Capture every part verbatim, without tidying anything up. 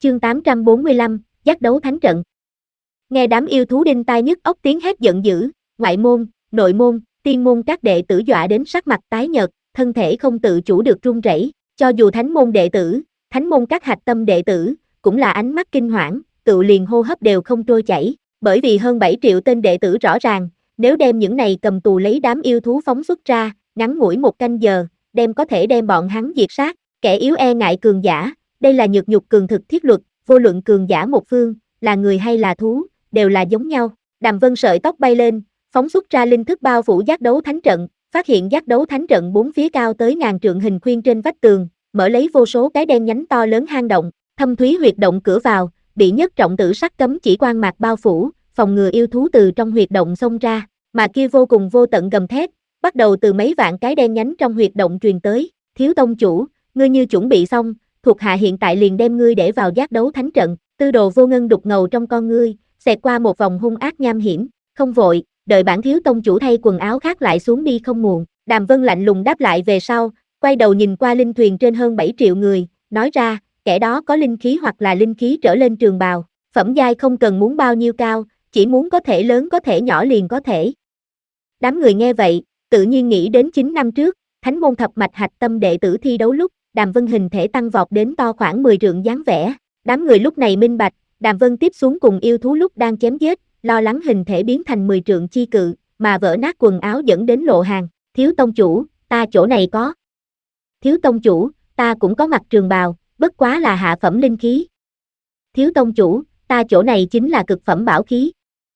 Chương tám trăm bốn mươi lăm, giác đấu thánh trận. Nghe đám yêu thú đinh tai nhức óc tiếng hét giận dữ, ngoại môn, nội môn, tiên môn các đệ tử dọa đến sắc mặt tái nhợt, thân thể không tự chủ được run rẩy. Cho dù thánh môn đệ tử, thánh môn các hạch tâm đệ tử, cũng là ánh mắt kinh hoảng, tự liền hô hấp đều không trôi chảy, bởi vì hơn bảy triệu tên đệ tử rõ ràng, nếu đem những này cầm tù lấy đám yêu thú phóng xuất ra, ngắn ngủi một canh giờ, đem có thể đem bọn hắn diệt sát, kẻ yếu e ngại cường giả, đây là nhược nhục cường thực thiết luật, vô luận cường giả một phương, là người hay là thú, đều là giống nhau. Đàm Vân sợi tóc bay lên, phóng xuất ra linh thức bao phủ giác đấu thánh trận, phát hiện giác đấu thánh trận bốn phía cao tới ngàn trượng hình khuyên trên vách tường, mở lấy vô số cái đen nhánh to lớn hang động, thâm thúy huyệt động cửa vào, bị nhất trọng tử sắc cấm chỉ quang mạc bao phủ, phòng ngừa yêu thú từ trong huyệt động xông ra, mà kia vô cùng vô tận gầm thét, bắt đầu từ mấy vạn cái đen nhánh trong huyệt động truyền tới. Thiếu tông chủ, ngươi như chuẩn bị xong, thuộc hạ hiện tại liền đem ngươi để vào giác đấu thánh trận. Tư đồ vô ngân đục ngầu trong con ngươi, xẹt qua một vòng hung ác nham hiểm. Không vội, đợi bản thiếu tông chủ thay quần áo khác lại xuống đi không muộn. Đàm Vân lạnh lùng đáp lại về sau, quay đầu nhìn qua linh thuyền trên hơn bảy triệu người, nói ra, kẻ đó có linh khí hoặc là linh khí trở lên trường bào, phẩm giai không cần muốn bao nhiêu cao, chỉ muốn có thể lớn có thể nhỏ liền có thể. Đám người nghe vậy, tự nhiên nghĩ đến chín năm trước, thánh môn thập mạch hạch tâm đệ tử thi đấu lúc, Đàm Vân hình thể tăng vọt đến to khoảng mười trượng dáng vẻ. Đám người lúc này minh bạch, Đàm Vân tiếp xuống cùng yêu thú lúc đang chém giết, lo lắng hình thể biến thành mười trượng chi cự, mà vỡ nát quần áo dẫn đến lộ hàng. Thiếu tông chủ, ta chỗ này có. Thiếu tông chủ, ta cũng có mặc trường bào, bất quá là hạ phẩm linh khí. Thiếu tông chủ, ta chỗ này chính là cực phẩm bảo khí.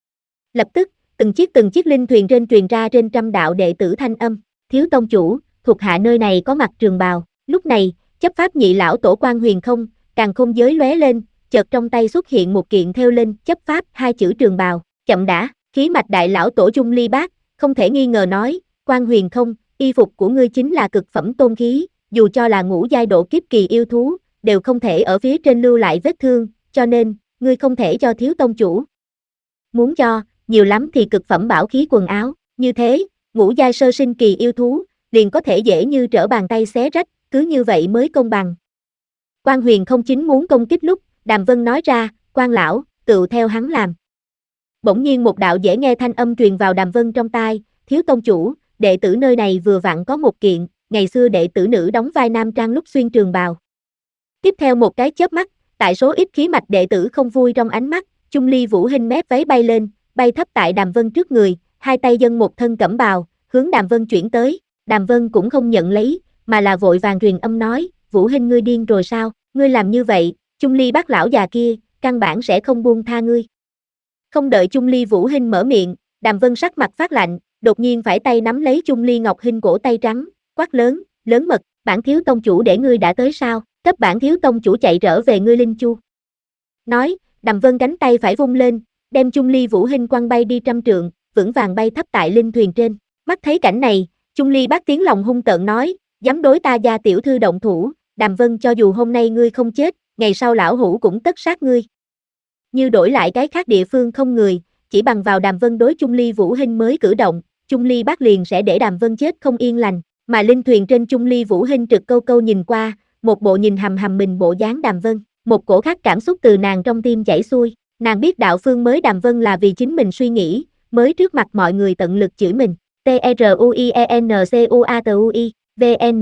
Lập tức, từng chiếc từng chiếc linh thuyền trên truyền ra trên trăm đạo đệ tử thanh âm. Thiếu tông chủ, thuộc hạ nơi này có mặc trường bào. Lúc này, chấp pháp nhị lão tổ quan huyền không, càng không giới lóe lên, chợt trong tay xuất hiện một kiện theo lên chấp pháp hai chữ trường bào. Chậm đã, khí mạch đại lão tổ Trung Ly Bác, không thể nghi ngờ nói, quan huyền không, y phục của ngươi chính là cực phẩm tôn khí, dù cho là ngũ giai độ kiếp kỳ yêu thú, đều không thể ở phía trên lưu lại vết thương, cho nên, ngươi không thể cho thiếu tông chủ. Muốn cho, nhiều lắm thì cực phẩm bảo khí quần áo, như thế, ngũ giai sơ sinh kỳ yêu thú, liền có thể dễ như trở bàn tay xé rách, cứ như vậy mới công bằng. Quan huyền không chính muốn công kích lúc, Đàm Vân nói ra, quan lão, tựu theo hắn làm. Bỗng nhiên một đạo dễ nghe thanh âm truyền vào Đàm Vân trong tai, thiếu tông chủ, đệ tử nơi này vừa vặn có một kiện, ngày xưa đệ tử nữ đóng vai nam trang lúc xuyên trường bào. Tiếp theo một cái chớp mắt, tại số ít khí mạch đệ tử không vui trong ánh mắt, Chung Ly Vũ Hinh mép váy bay lên, bay thấp tại Đàm Vân trước người, hai tay dâng một thân cẩm bào, hướng Đàm Vân chuyển tới. Đàm Vân cũng không nhận lấy, mà là vội vàng truyền âm nói, Vũ Hinh ngươi điên rồi sao, ngươi làm như vậy, Chung Ly Bác lão già kia, căn bản sẽ không buông tha ngươi. Không đợi Chung Ly Vũ Hinh mở miệng, Đàm Vân sắc mặt phát lạnh, đột nhiên phải tay nắm lấy Chung Ly Ngọc Hinh cổ tay trắng, quát lớn, lớn mật, bản thiếu tông chủ để ngươi đã tới sao, cấp bản thiếu tông chủ chạy trở về ngươi linh chu. Nói, Đàm Vân cánh tay phải vung lên, đem Chung Ly Vũ Hinh quăng bay đi trăm trượng, vững vàng bay thấp tại linh thuyền trên. Mắt thấy cảnh này, Chung Ly Bác tiếng lòng hung tợn nói, dám đối ta gia tiểu thư động thủ, Đàm Vân cho dù hôm nay ngươi không chết, ngày sau lão hủ cũng tất sát ngươi. Như đổi lại cái khác địa phương không người, chỉ bằng vào Đàm Vân đối Chung Ly Vũ Hinh mới cử động, Chung Ly Bác liền sẽ để Đàm Vân chết không yên lành, mà linh thuyền trên Chung Ly Vũ Hinh trực câu câu nhìn qua, một bộ nhìn hầm hầm mình bộ dáng Đàm Vân, một cổ khác cảm xúc từ nàng trong tim chảy xuôi, nàng biết đạo phương mới Đàm Vân là vì chính mình suy nghĩ, mới trước mặt mọi người tận lực chửi mình. T R U I E N C U A T U I, V N.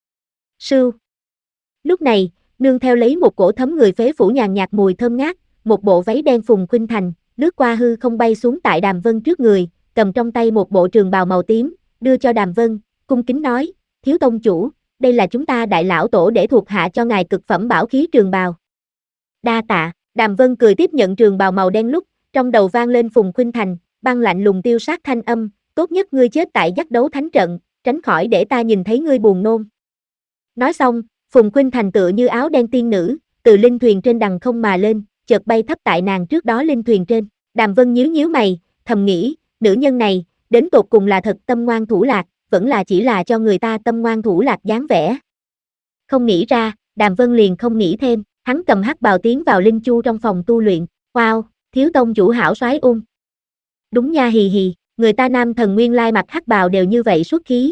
Sưu. Lúc này, nương theo lấy một cổ thấm người phế phủ nhàn nhạt mùi thơm ngát, một bộ váy đen phùng khuynh thành, lướt qua hư không bay xuống tại Đàm Vân trước người, cầm trong tay một bộ trường bào màu tím, đưa cho Đàm Vân, cung kính nói, thiếu tông chủ, đây là chúng ta đại lão tổ để thuộc hạ cho ngài cực phẩm bảo khí trường bào. Đa tạ, Đàm Vân cười tiếp nhận trường bào màu đen lúc, trong đầu vang lên phùng khuynh thành, băng lạnh lùng tiêu sát thanh âm, tốt nhất ngươi chết tại giác đấu thánh trận, tránh khỏi để ta nhìn thấy ngươi buồn nôn. Nói xong, Phùng Khuynh Thành tựa như áo đen tiên nữ, từ linh thuyền trên đằng không mà lên, chợt bay thấp tại nàng trước đó linh thuyền trên. Đàm Vân nhíu nhíu mày, thầm nghĩ, nữ nhân này, đến tột cùng là thật tâm ngoan thủ lạc, vẫn là chỉ là cho người ta tâm ngoan thủ lạc dáng vẻ. Không nghĩ ra, Đàm Vân liền không nghĩ thêm, hắn cầm hắc bào tiến vào linh chu trong phòng tu luyện, wow, thiếu tông chủ hảo soái ung. Đúng nha hì hì, người ta nam thần nguyên lai mặc hắc bào đều như vậy xuất khí.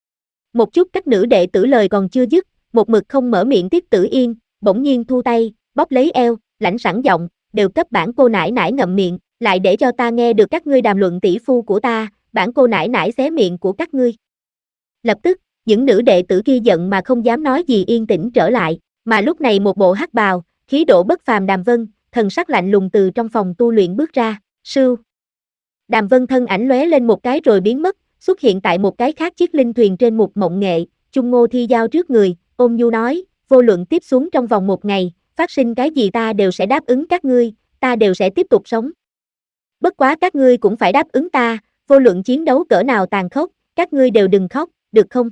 Một chút các nữ đệ tử lời còn chưa dứt, một mực không mở miệng Tiết Tử Yên, bỗng nhiên thu tay, bóp lấy eo, lãnh sẵn giọng, đều cấp bản cô nãi nãi ngậm miệng, lại để cho ta nghe được các ngươi đàm luận tỷ phu của ta, bản cô nãi nãi xé miệng của các ngươi. Lập tức, những nữ đệ tử kia giận mà không dám nói gì yên tĩnh trở lại, mà lúc này một bộ hắc bào, khí độ bất phàm Đàm Vân, thần sắc lạnh lùng từ trong phòng tu luyện bước ra, sưu. Đàm Vân thân ảnh lóe lên một cái rồi biến mất, xuất hiện tại một cái khác chiếc linh thuyền trên một mộng nghệ, Chung Ngô Thi giao trước người, ôn nhu nói, vô luận tiếp xuống trong vòng một ngày, phát sinh cái gì ta đều sẽ đáp ứng các ngươi, ta đều sẽ tiếp tục sống. Bất quá các ngươi cũng phải đáp ứng ta, vô luận chiến đấu cỡ nào tàn khốc, các ngươi đều đừng khóc, được không?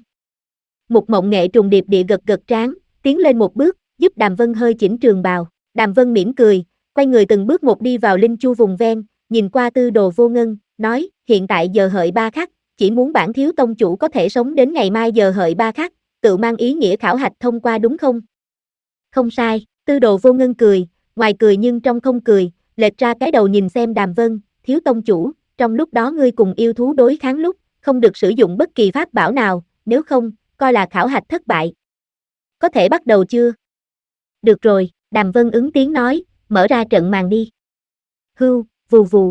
Một mộng nghệ trùng điệp địa gật gật trán, tiến lên một bước, giúp Đàm Vân hơi chỉnh trường bào. Đàm Vân mỉm cười, quay người từng bước một đi vào linh chu vùng ven, nhìn qua Tư Đồ Vô Ngân, nói, hiện tại giờ hợi ba khắc, chỉ muốn bản thiếu tông chủ có thể sống đến ngày mai giờ hợi ba khắc, tự mang ý nghĩa khảo hạch thông qua đúng không? Không sai, Tư Đồ Vô Ngân cười, ngoài cười nhưng trong không cười, lệch ra cái đầu nhìn xem Đàm Vân, thiếu tông chủ, trong lúc đó ngươi cùng yêu thú đối kháng lúc, không được sử dụng bất kỳ pháp bảo nào, nếu không, coi là khảo hạch thất bại. Có thể bắt đầu chưa? Được rồi, Đàm Vân ứng tiếng nói, mở ra trận màn đi. Hưu, vù vù.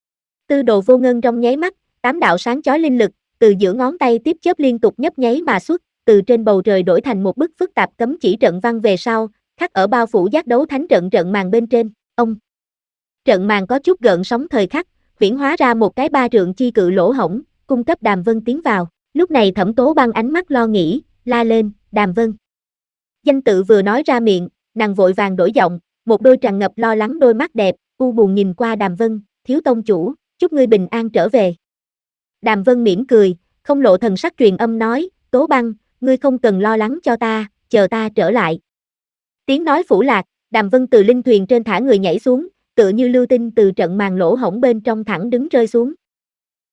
Tư Đồ Vô Ngân trong nháy mắt, tám đạo sáng chói linh lực, từ giữa ngón tay tiếp chớp liên tục nhấp nháy mà xuất, từ trên bầu trời đổi thành một bức phức tạp cấm chỉ trận văn về sau, khắc ở bao phủ giác đấu thánh trận trận màn bên trên, ông. Trận màn có chút gợn sóng thời khắc, huyễn hóa ra một cái ba trượng chi cự lỗ hổng, cung cấp Đàm Vân tiến vào. Lúc này Thẩm Tố Băng ánh mắt lo nghĩ, la lên, Đàm Vân. Danh tự vừa nói ra miệng, nàng vội vàng đổi giọng, một đôi tràn ngập lo lắng đôi mắt đẹp, u buồn nhìn qua Đàm Vân, thiếu tông chủ, chúc ngươi bình an trở về. Đàm Vân mỉm cười, không lộ thần sắc truyền âm nói, Tố Băng, ngươi không cần lo lắng cho ta, chờ ta trở lại. Tiếng nói phủ lạc, Đàm Vân từ linh thuyền trên thả người nhảy xuống, tựa như lưu tinh từ trận màn lỗ hổng bên trong thẳng đứng rơi xuống.